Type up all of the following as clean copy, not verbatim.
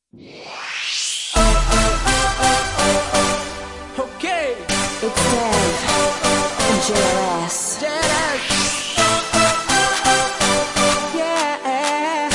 Okay. It's Dev and JLS. Yeah.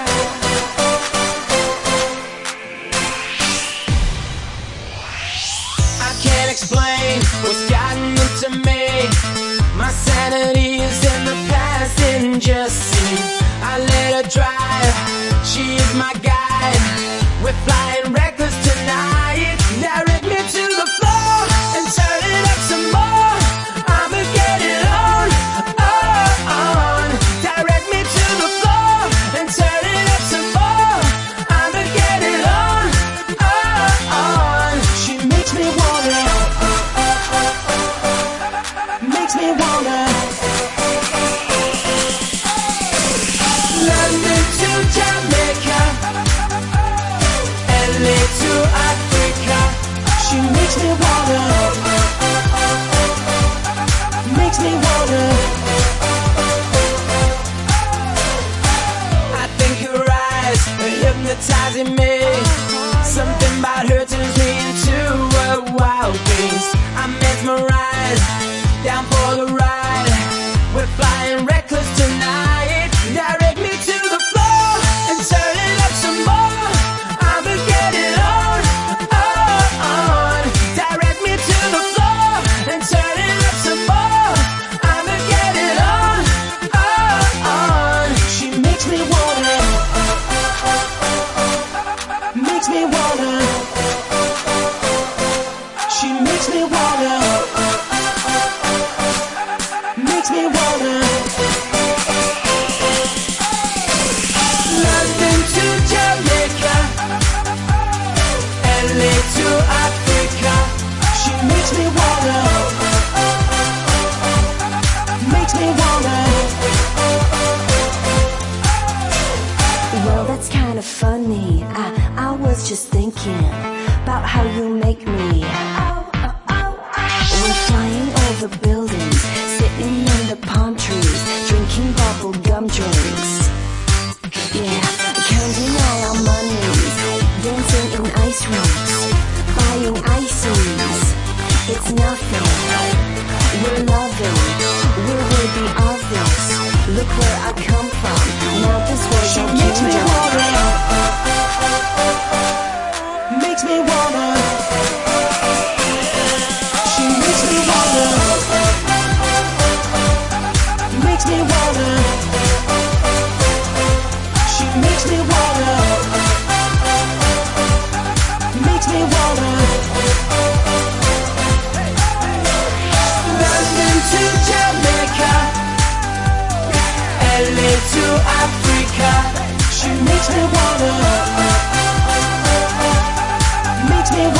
I can't explain what's gotten into me. My sanity is in the passenger seat. I let her drive, she is my guide. We're flying reckless tonight. Direct me to the floor and turn it up some more. I'ma get it on, on. Direct me to the floor and turn it up some more. I'ma get it on, on. She makes me wanna, makes me wanna. London to Jamaica, LA to Africa. She makes me wanna, makes me wanna. I think her eyes are hypnotizing me. Something about her turns me into a wild beast. I'm mesmerized, down for the ride. We're flying reckless tonight. Direct me to the floor and turn it up some more. I'ma get it on, on. Direct me to the floor and turn it up some more. I'ma get it on, on. She makes me wanna, makes me wanna. She makes me wanna, makes me wanna. London to Jamaica, LA to Africa. She makes me wanna, makes me wanna. Well, that's kind of funny. I was just thinking about how you make me. We're flying over buildings, sitting under palm trees, drinking bubble gum drinks. Yeah, counting all our monies, dancing in ice rinks, buying ices. It's nothing. We're loving. We're worthy of this. Look where I come from. Now this world's She our makes me kingdom. wanna, makes me wanna. She makes me wanna, makes me wanna. She makes me wanna, makes me wanna. London to Jamaica, LA to Africa. She makes me wanna, makes me